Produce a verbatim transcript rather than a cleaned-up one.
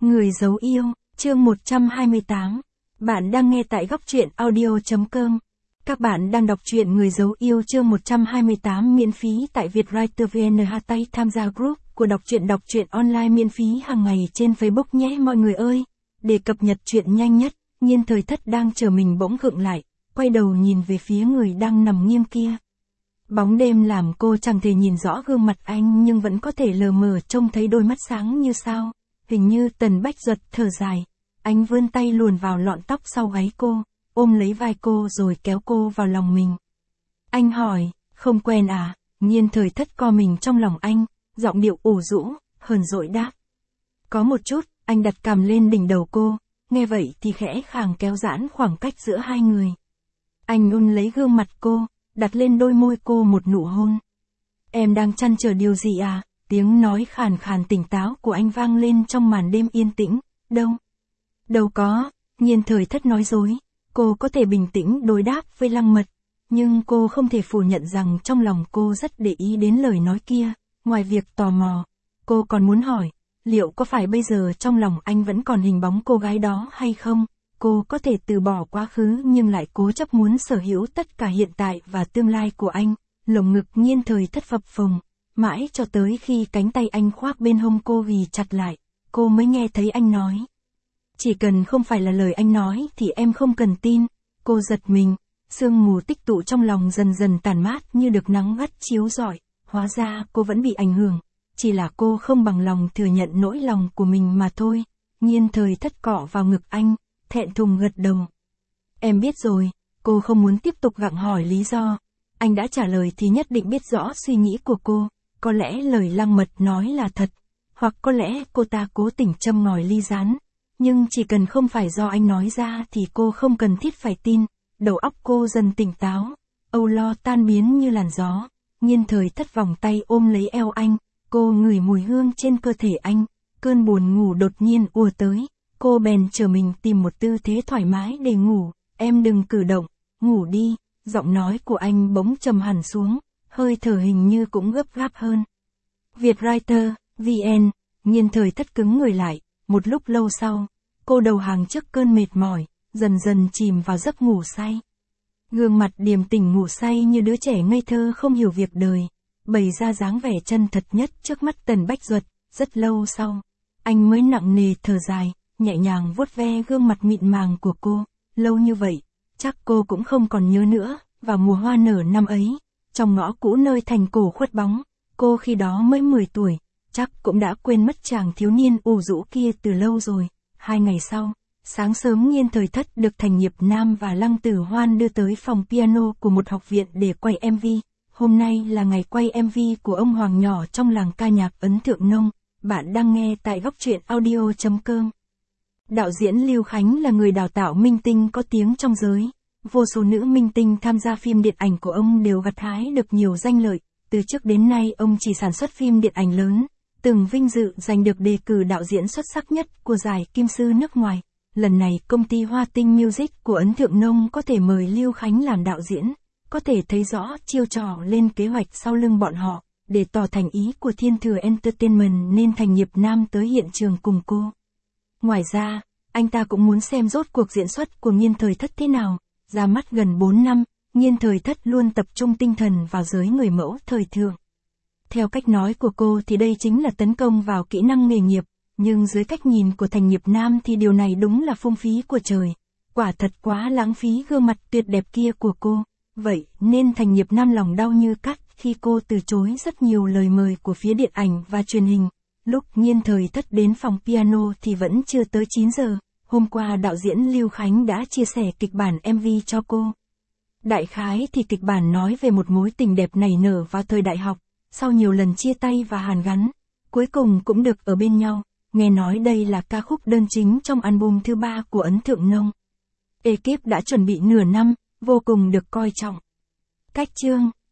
Người giấu yêu, chương một trăm hai mươi tám. Bạn đang nghe tại góc truyện audio chấm com. Các bạn đang đọc truyện Người giấu yêu chương một trăm hai mươi tám miễn phí tại Vietwriter vê en. Tay tham gia group của đọc truyện đọc truyện online miễn phí hàng ngày trên Facebook nhé mọi người ơi. Để cập nhật truyện nhanh nhất, Nhiên Thời Thất đang chờ mình bỗng khựng lại, quay đầu nhìn về phía người đang nằm nghiêng kia. Bóng đêm làm cô chẳng thể nhìn rõ gương mặt anh nhưng vẫn có thể lờ mờ trông thấy đôi mắt sáng như sao. Hình như Tần Bách Duật thở dài, anh vươn tay luồn vào lọn tóc sau gáy cô, ôm lấy vai cô rồi kéo cô vào lòng mình. Anh hỏi, không quen à? Nhiên Thời Thất co mình trong lòng anh, giọng điệu ủ rũ, hờn dỗi đáp. Có một chút, anh đặt cằm lên đỉnh đầu cô, nghe vậy thì khẽ khàng kéo giãn khoảng cách giữa hai người. Anh ôn lấy gương mặt cô, đặt lên đôi môi cô một nụ hôn. Em đang trăn trở điều gì à? Tiếng nói khàn khàn tỉnh táo của anh vang lên trong màn đêm yên tĩnh. Đâu? Đâu có, Nhiên Thời Thất nói dối. Cô có thể bình tĩnh đối đáp với Lăng Mật, nhưng cô không thể phủ nhận rằng trong lòng cô rất để ý đến lời nói kia. Ngoài việc tò mò, cô còn muốn hỏi, liệu có phải bây giờ trong lòng anh vẫn còn hình bóng cô gái đó hay không? Cô có thể từ bỏ quá khứ nhưng lại cố chấp muốn sở hữu tất cả hiện tại và tương lai của anh. Lồng ngực Nhiên Thời Thất phập phồng, mãi cho tới khi cánh tay anh khoác bên hông cô ghi chặt lại, cô mới nghe thấy anh nói. Chỉ cần không phải là lời anh nói thì em không cần tin. Cô giật mình, sương mù tích tụ trong lòng dần dần tàn mát như được nắng gắt chiếu rọi. Hóa ra cô vẫn bị ảnh hưởng, chỉ là cô không bằng lòng thừa nhận nỗi lòng của mình mà thôi. Nhiên Thời Thất cọ vào ngực anh, thẹn thùng gật đầu. Em biết rồi, cô không muốn tiếp tục gặng hỏi lý do. Anh đã trả lời thì nhất định biết rõ suy nghĩ của cô. Có lẽ lời Lăng Mật nói là thật, hoặc có lẽ cô ta cố tình châm ngòi ly gián. Nhưng chỉ cần không phải do anh nói ra thì cô không cần thiết phải tin. Đầu óc cô dần tỉnh táo, âu lo tan biến như làn gió. Nhiên Thời Thất vòng tay ôm lấy eo anh, cô ngửi mùi hương trên cơ thể anh. Cơn buồn ngủ đột nhiên ùa tới, cô bèn trở mình tìm một tư thế thoải mái để ngủ. Em đừng cử động, ngủ đi. Giọng nói của anh bỗng trầm hẳn xuống, hơi thở hình như cũng gấp gáp hơn. Vietwriter vê en. Nhiên Thời Thất cứng người lại, một lúc lâu sau, cô đầu hàng trước cơn mệt mỏi, dần dần chìm vào giấc ngủ say. Gương mặt điềm tĩnh ngủ say như đứa trẻ ngây thơ không hiểu việc đời, bày ra dáng vẻ chân thật nhất trước mắt Tần Bách Duật. Rất lâu sau, anh mới nặng nề thở dài, nhẹ nhàng vuốt ve gương mặt mịn màng của cô. Lâu như vậy, chắc cô cũng không còn nhớ nữa. Vào mùa hoa nở năm ấy, trong ngõ cũ nơi thành cổ khuất bóng, cô khi đó mới mười tuổi, chắc cũng đã quên mất chàng thiếu niên ủ rũ kia từ lâu rồi. Hai ngày sau, sáng sớm Nhiên Thời Thất được Thành Nghiệp Nam và Lăng Tử Hoan đưa tới phòng piano của một học viện để quay em vê. Hôm nay là ngày quay em vê của ông Hoàng nhỏ trong làng ca nhạc Ấn Thượng Nông. Bạn đang nghe tại góc truyện audio chấm com. Đạo diễn Lưu Khánh là người đào tạo minh tinh có tiếng trong giới. Vô số nữ minh tinh tham gia phim điện ảnh của ông đều gặt hái được nhiều danh lợi. Từ trước đến nay ông chỉ sản xuất phim điện ảnh lớn, từng vinh dự giành được đề cử đạo diễn xuất sắc nhất của giải Kim Sư nước ngoài. Lần này công ty Hoa Tinh Music của Ấn Thượng Nông có thể mời Lưu Khánh làm đạo diễn, có thể thấy rõ chiêu trò lên kế hoạch sau lưng bọn họ, để tỏ thành ý của Thiên Thừa Entertainment nên Thành Nghiệp Nam tới hiện trường cùng cô. Ngoài ra, anh ta cũng muốn xem rốt cuộc diễn xuất của Nhiên Thời Thất thế nào. Ra mắt gần bốn năm, Nhiên Thời Thất luôn tập trung tinh thần vào giới người mẫu thời thượng. Theo cách nói của cô thì đây chính là tấn công vào kỹ năng nghề nghiệp, nhưng dưới cách nhìn của Thành Nghiệp Nam thì điều này đúng là phung phí của trời. Quả thật quá lãng phí gương mặt tuyệt đẹp kia của cô. Vậy nên Thành Nghiệp Nam lòng đau như cắt khi cô từ chối rất nhiều lời mời của phía điện ảnh và truyền hình. Lúc Nhiên Thời Thất đến phòng piano thì vẫn chưa tới chín giờ. Hôm qua đạo diễn Lưu Khánh đã chia sẻ kịch bản em vê cho cô. Đại khái thì kịch bản nói về một mối tình đẹp nảy nở vào thời đại học, sau nhiều lần chia tay và hàn gắn, cuối cùng cũng được ở bên nhau. Nghe nói đây là ca khúc đơn chính trong album thứ ba của Ấn Thượng Nông. Ekip đã chuẩn bị nửa năm, vô cùng được coi trọng. Cách chương,